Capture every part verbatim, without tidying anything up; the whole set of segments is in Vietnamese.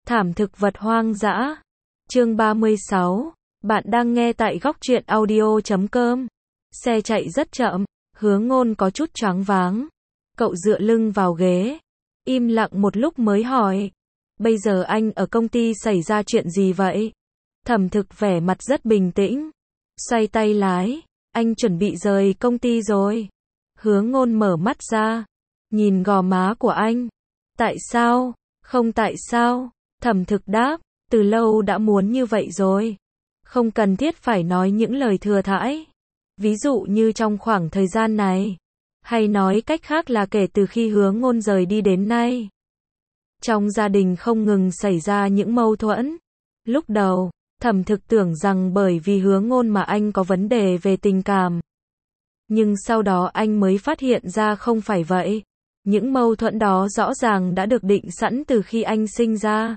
Thảm thực vật hoang dã. Chương ba mươi sáu. Bạn đang nghe tại góc truyện audio chấm com. Xe chạy rất chậm, Hứa Ngôn có chút choáng váng. Cậu dựa lưng vào ghế, im lặng một lúc mới hỏi. Bây giờ anh ở công ty xảy ra chuyện gì vậy? Thẩm thực vẻ mặt rất bình tĩnh. Xoay tay lái, anh chuẩn bị rời công ty rồi. Hứa Ngôn mở mắt ra, nhìn gò má của anh. Tại sao? Không tại sao? Thẩm thực đáp, từ lâu đã muốn như vậy rồi. Không cần thiết phải nói những lời thừa thãi. Ví dụ như trong khoảng thời gian này. Hay nói cách khác là kể từ khi Hứa Ngôn rời đi đến nay. Trong gia đình không ngừng xảy ra những mâu thuẫn. Lúc đầu, Thẩm thực tưởng rằng bởi vì Hứa Ngôn mà anh có vấn đề về tình cảm. Nhưng sau đó anh mới phát hiện ra không phải vậy. Những mâu thuẫn đó rõ ràng đã được định sẵn từ khi anh sinh ra.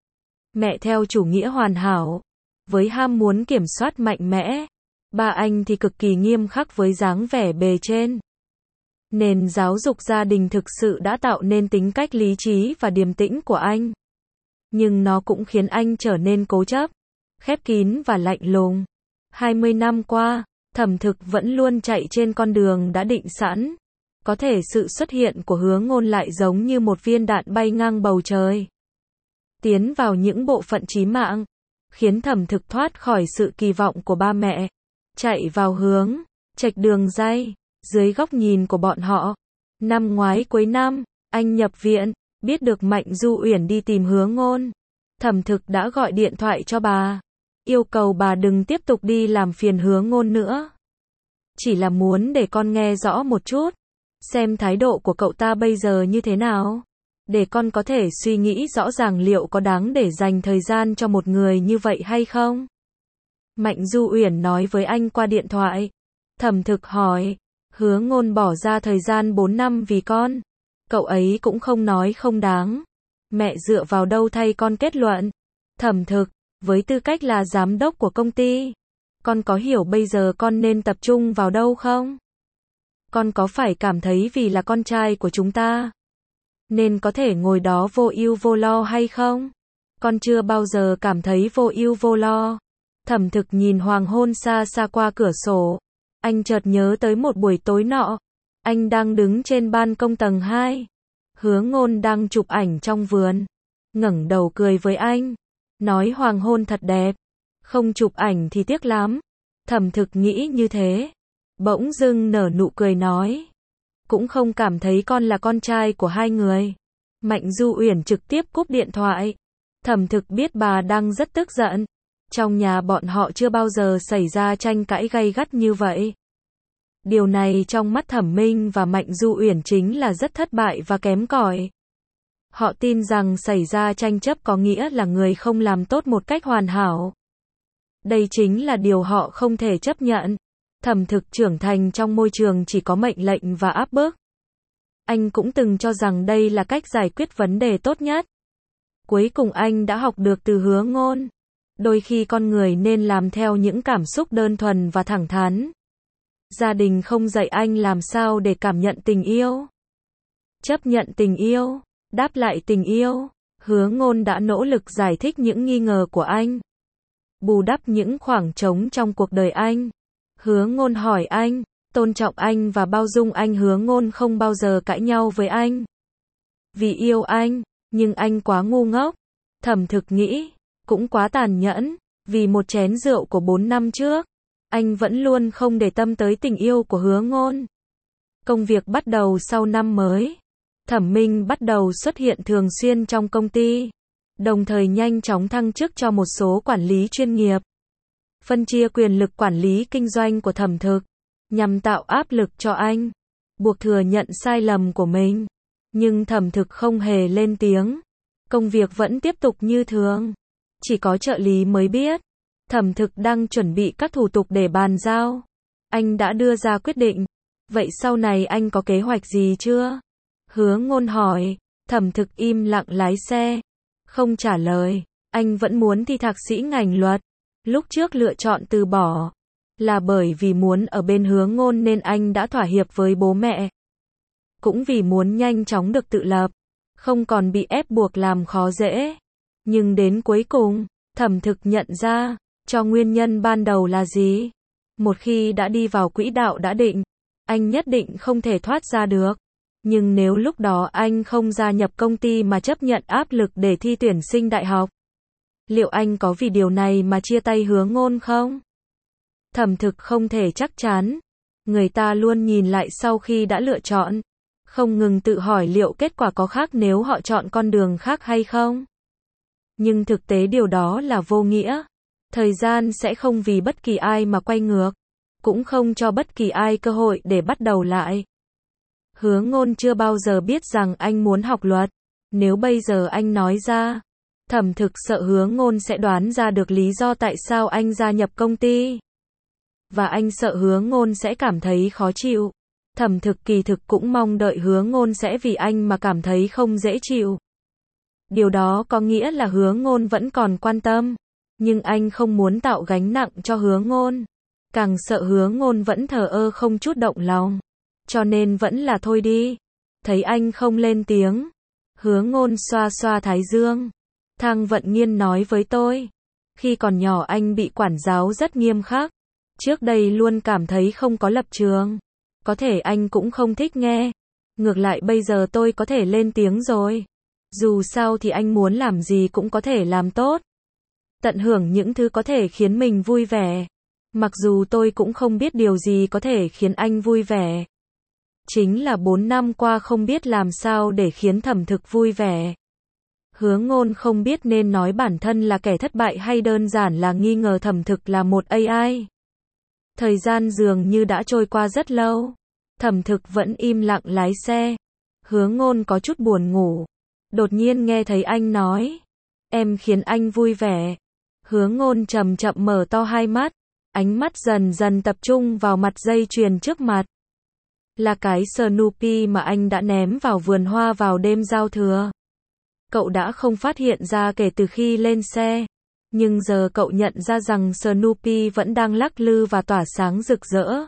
Mẹ theo chủ nghĩa hoàn hảo, với ham muốn kiểm soát mạnh mẽ. Ba anh thì cực kỳ nghiêm khắc với dáng vẻ bề trên. Nền giáo dục gia đình thực sự đã tạo nên tính cách lý trí và điềm tĩnh của anh. Nhưng nó cũng khiến anh trở nên cố chấp, khép kín và lạnh lùng. hai mươi năm qua, Thẩm thực vẫn luôn chạy trên con đường đã định sẵn. Có thể sự xuất hiện của Hứa Ngôn lại giống như một viên đạn bay ngang bầu trời. Tiến vào những bộ phận chí mạng, khiến Thẩm thực thoát khỏi sự kỳ vọng của ba mẹ. Chạy vào hướng trạch đường ray, dưới góc nhìn của bọn họ. Năm ngoái cuối năm, anh nhập viện, biết được Mạnh Du Uyển đi tìm Hứa Ngôn. Thẩm thực đã gọi điện thoại cho bà, yêu cầu bà đừng tiếp tục đi làm phiền Hứa Ngôn nữa. Chỉ là muốn để con nghe rõ một chút, xem thái độ của cậu ta bây giờ như thế nào, để con có thể suy nghĩ rõ ràng liệu có đáng để dành thời gian cho một người như vậy hay không. Mạnh Du Uyển nói với anh qua điện thoại. Thẩm thực hỏi, Hứa Ngôn bỏ ra thời gian bốn năm vì con. Cậu ấy cũng không nói không đáng. Mẹ dựa vào đâu thay con kết luận? Thẩm thực, với tư cách là giám đốc của công ty, con có hiểu bây giờ con nên tập trung vào đâu không? Con có phải cảm thấy vì là con trai của chúng ta, nên có thể ngồi đó vô ưu vô lo hay không? Con chưa bao giờ cảm thấy vô ưu vô lo. Thẩm thực nhìn hoàng hôn xa xa qua cửa sổ. Anh chợt nhớ tới một buổi tối nọ. Anh đang đứng trên ban công tầng hai. Hứa Ngôn đang chụp ảnh trong vườn. Ngẩng đầu cười với anh. Nói hoàng hôn thật đẹp. Không chụp ảnh thì tiếc lắm. Thẩm thực nghĩ như thế. Bỗng dưng nở nụ cười nói. Cũng không cảm thấy con là con trai của hai người. Mạnh Du Uyển trực tiếp cúp điện thoại. Thẩm thực biết bà đang rất tức giận. Trong nhà bọn họ chưa bao giờ xảy ra tranh cãi gay gắt như vậy. Điều này trong mắt Thẩm Minh và Mạnh Du Uyển chính là rất thất bại và kém cỏi. Họ tin rằng xảy ra tranh chấp có nghĩa là người không làm tốt một cách hoàn hảo. Đây chính là điều họ không thể chấp nhận. Thẩm thực trưởng thành trong môi trường chỉ có mệnh lệnh và áp bức. Anh cũng từng cho rằng đây là cách giải quyết vấn đề tốt nhất. Cuối cùng anh đã học được từ Hứa Ngôn. Đôi khi con người nên làm theo những cảm xúc đơn thuần và thẳng thắn. Gia đình không dạy anh làm sao để cảm nhận tình yêu. Chấp nhận tình yêu, đáp lại tình yêu. Hứa Ngôn đã nỗ lực giải thích những nghi ngờ của anh, bù đắp những khoảng trống trong cuộc đời anh. Hứa Ngôn hỏi anh, tôn trọng anh và bao dung anh. Hứa Ngôn không bao giờ cãi nhau với anh. Vì yêu anh, nhưng anh quá ngu ngốc. Thẩm thực nghĩ, cũng quá tàn nhẫn. Vì một chén rượu của bốn năm trước, anh vẫn luôn không để tâm tới tình yêu của Hứa Ngôn. Công việc bắt đầu sau năm mới. Thẩm Minh bắt đầu xuất hiện thường xuyên trong công ty, đồng thời nhanh chóng thăng chức cho một số quản lý chuyên nghiệp. Phân chia quyền lực quản lý kinh doanh của Thẩm thực, nhằm tạo áp lực cho anh, buộc thừa nhận sai lầm của mình. Nhưng Thẩm thực không hề lên tiếng. Công việc vẫn tiếp tục như thường. Chỉ có trợ lý mới biết, Thẩm thực đang chuẩn bị các thủ tục để bàn giao. Anh đã đưa ra quyết định. Vậy sau này anh có kế hoạch gì chưa? Hứa Ngôn hỏi. Thẩm thực im lặng lái xe, không trả lời. Anh vẫn muốn thi thạc sĩ ngành luật. Lúc trước lựa chọn từ bỏ là bởi vì muốn ở bên Hứa Ngôn nên anh đã thỏa hiệp với bố mẹ. Cũng vì muốn nhanh chóng được tự lập, không còn bị ép buộc làm khó dễ. Nhưng đến cuối cùng, Thẩm Thực nhận ra, cho nguyên nhân ban đầu là gì? Một khi đã đi vào quỹ đạo đã định, anh nhất định không thể thoát ra được. Nhưng nếu lúc đó anh không gia nhập công ty mà chấp nhận áp lực để thi tuyển sinh đại học, liệu anh có vì điều này mà chia tay Hứa Ngôn không? Thẩm Thực không thể chắc chắn. Người ta luôn nhìn lại sau khi đã lựa chọn, không ngừng tự hỏi liệu kết quả có khác nếu họ chọn con đường khác hay không. Nhưng thực tế điều đó là vô nghĩa. Thời gian sẽ không vì bất kỳ ai mà quay ngược, cũng không cho bất kỳ ai cơ hội để bắt đầu lại. Hứa Ngôn chưa bao giờ biết rằng anh muốn học luật. Nếu bây giờ anh nói ra, Thẩm Thực sợ Hứa Ngôn sẽ đoán ra được lý do tại sao anh gia nhập công ty. Và anh sợ Hứa Ngôn sẽ cảm thấy khó chịu. Thẩm Thực kỳ thực cũng mong đợi Hứa Ngôn sẽ vì anh mà cảm thấy không dễ chịu. Điều đó có nghĩa là Hứa Ngôn vẫn còn quan tâm. Nhưng anh không muốn tạo gánh nặng cho Hứa Ngôn. Càng sợ Hứa Ngôn vẫn thờ ơ không chút động lòng. Cho nên vẫn là thôi đi. Thấy anh không lên tiếng, Hứa Ngôn xoa xoa thái dương. Thang Vận Nghiên nói với tôi, khi còn nhỏ anh bị quản giáo rất nghiêm khắc. Trước đây luôn cảm thấy không có lập trường. Có thể anh cũng không thích nghe. Ngược lại bây giờ tôi có thể lên tiếng rồi. Dù sao thì anh muốn làm gì cũng có thể làm tốt. Tận hưởng những thứ có thể khiến mình vui vẻ. Mặc dù tôi cũng không biết điều gì có thể khiến anh vui vẻ. Chính là bốn năm qua không biết làm sao để khiến Thẩm Thực vui vẻ. Hứa Ngôn không biết nên nói bản thân là kẻ thất bại hay đơn giản là nghi ngờ Thẩm Thực là một a i. Thời gian dường như đã trôi qua rất lâu. Thẩm Thực vẫn im lặng lái xe. Hứa Ngôn có chút buồn ngủ. Đột nhiên nghe thấy anh nói, em khiến anh vui vẻ. Hứa Ngôn chậm chậm mở to hai mắt. Ánh mắt dần dần tập trung vào mặt dây chuyền trước mặt. Là cái Snoopy mà anh đã ném vào vườn hoa vào đêm giao thừa. Cậu đã không phát hiện ra kể từ khi lên xe. Nhưng giờ cậu nhận ra rằng Snoopy vẫn đang lắc lư và tỏa sáng rực rỡ.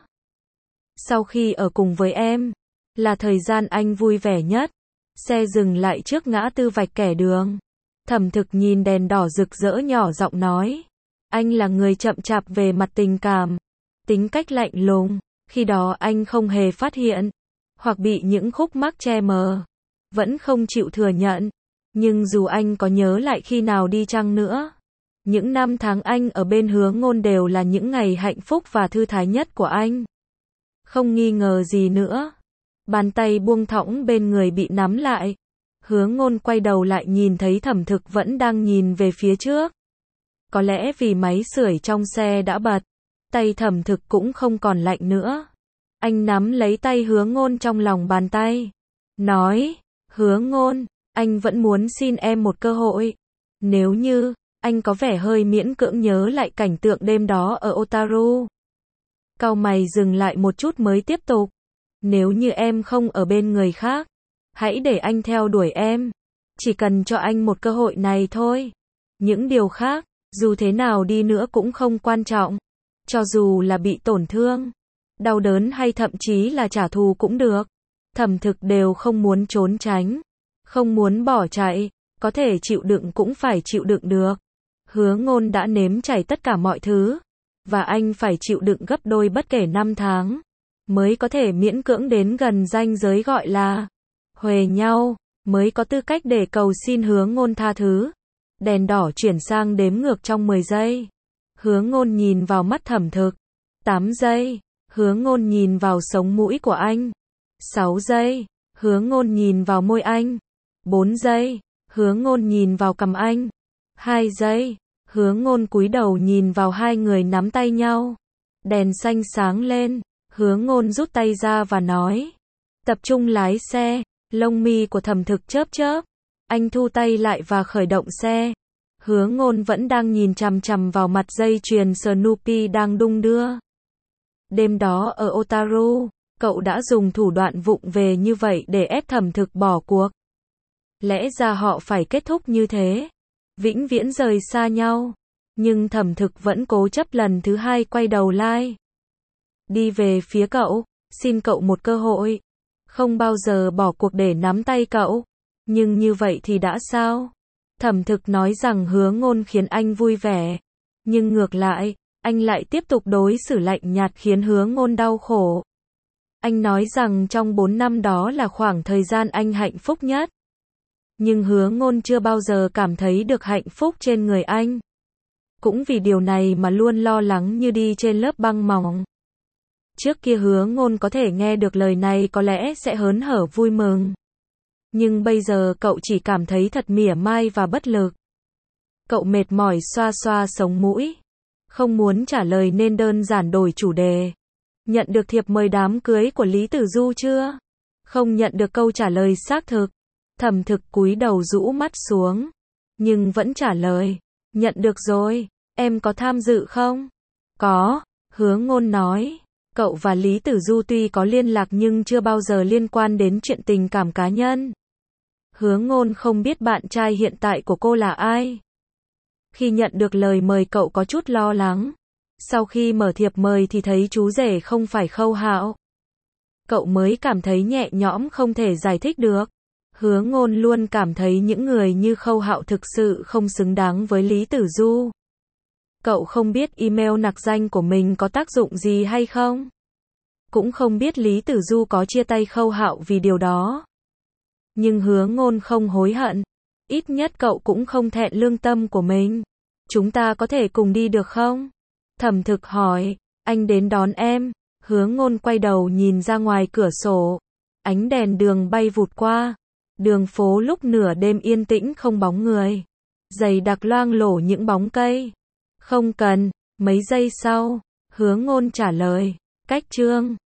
Sau khi ở cùng với em, là thời gian anh vui vẻ nhất. Xe dừng lại trước ngã tư vạch kẻ đường. Thẩm Thực nhìn đèn đỏ rực rỡ nhỏ giọng nói. Anh là người chậm chạp về mặt tình cảm. Tính cách lạnh lùng. Khi đó anh không hề phát hiện. Hoặc bị những khúc mắc che mờ. Vẫn không chịu thừa nhận. Nhưng dù anh có nhớ lại khi nào đi chăng nữa, những năm tháng anh ở bên Hứa Ngôn đều là những ngày hạnh phúc và thư thái nhất của anh. Không nghi ngờ gì nữa. Bàn tay buông thõng bên người bị nắm lại. Hứa Ngôn quay đầu lại nhìn thấy Thẩm Thực vẫn đang nhìn về phía trước. Có lẽ vì máy sưởi trong xe đã bật, tay Thẩm Thực cũng không còn lạnh nữa. Anh nắm lấy tay Hứa Ngôn trong lòng bàn tay. Nói, Hứa Ngôn, anh vẫn muốn xin em một cơ hội. Nếu như, anh có vẻ hơi miễn cưỡng nhớ lại cảnh tượng đêm đó ở Otaru. Cau mày dừng lại một chút mới tiếp tục. Nếu như em không ở bên người khác, hãy để anh theo đuổi em. Chỉ cần cho anh một cơ hội này thôi. Những điều khác, dù thế nào đi nữa cũng không quan trọng. Cho dù là bị tổn thương, đau đớn hay thậm chí là trả thù cũng được. Thẩm Thực đều không muốn trốn tránh, không muốn bỏ chạy. Có thể chịu đựng cũng phải chịu đựng được. Hứa Ngôn đã nếm trải tất cả mọi thứ. Và anh phải chịu đựng gấp đôi bất kể năm tháng. Mới có thể miễn cưỡng đến gần ranh giới gọi là huề nhau. Mới có tư cách để cầu xin Hứa Ngôn tha thứ. Đèn đỏ chuyển sang đếm ngược trong mười giây. Hứa Ngôn nhìn vào mắt Thẩm Thực. tám giây. Hứa Ngôn nhìn vào sống mũi của anh. sáu giây. Hứa Ngôn nhìn vào môi anh. bốn giây. Hứa Ngôn nhìn vào cằm anh. hai giây. Hứa Ngôn cúi đầu nhìn vào hai người nắm tay nhau. Đèn xanh sáng lên. Hứa Ngôn rút tay ra và nói. Tập trung lái xe. Lông mi của Thẩm Thực chớp chớp. Anh thu tay lại và khởi động xe. Hứa Ngôn vẫn đang nhìn chằm chằm vào mặt dây chuyền Snoopy đang đung đưa. Đêm đó ở Otaru, cậu đã dùng thủ đoạn vụng về như vậy để ép Thẩm Thực bỏ cuộc. Lẽ ra họ phải kết thúc như thế, vĩnh viễn rời xa nhau. Nhưng Thẩm Thực vẫn cố chấp lần thứ hai quay đầu lại. Đi về phía cậu, xin cậu một cơ hội. Không bao giờ bỏ cuộc để nắm tay cậu. Nhưng như vậy thì đã sao? Thẩm Thực nói rằng Hứa Ngôn khiến anh vui vẻ. Nhưng ngược lại, anh lại tiếp tục đối xử lạnh nhạt khiến Hứa Ngôn đau khổ. Anh nói rằng trong bốn năm đó là khoảng thời gian anh hạnh phúc nhất. Nhưng Hứa Ngôn chưa bao giờ cảm thấy được hạnh phúc trên người anh. Cũng vì điều này mà luôn lo lắng như đi trên lớp băng mỏng. Trước kia Hứa Ngôn có thể nghe được lời này có lẽ sẽ hớn hở vui mừng. Nhưng bây giờ cậu chỉ cảm thấy thật mỉa mai và bất lực. Cậu mệt mỏi xoa xoa sống mũi. Không muốn trả lời nên đơn giản đổi chủ đề. Nhận được thiệp mời đám cưới của Lý Tử Du chưa? Không nhận được câu trả lời xác thực. Thẩm Thực cúi đầu rũ mắt xuống. Nhưng vẫn trả lời. Nhận được rồi, em có tham dự không? Có, Hứa Ngôn nói. Cậu và Lý Tử Du tuy có liên lạc nhưng chưa bao giờ liên quan đến chuyện tình cảm cá nhân. Hứa Ngôn không biết bạn trai hiện tại của cô là ai. Khi nhận được lời mời cậu có chút lo lắng. Sau khi mở thiệp mời thì thấy chú rể không phải Khâu Hạo. Cậu mới cảm thấy nhẹ nhõm không thể giải thích được. Hứa Ngôn luôn cảm thấy những người như Khâu Hạo thực sự không xứng đáng với Lý Tử Du. Cậu không biết email nặc danh của mình có tác dụng gì hay không. Cũng không biết Lý Tử Du có chia tay Khâu Hạo vì điều đó. Nhưng Hứa Ngôn không hối hận. Ít nhất cậu cũng không thẹn lương tâm của mình. Chúng ta có thể cùng đi được không? Thẩm Thực hỏi. Anh đến đón em. Hứa Ngôn quay đầu nhìn ra ngoài cửa sổ. Ánh đèn đường bay vụt qua. Đường phố lúc nửa đêm yên tĩnh không bóng người. Dày đặc loang lổ những bóng cây. Không cần. Mấy giây sau, Hứa Ngôn trả lời. Cách chương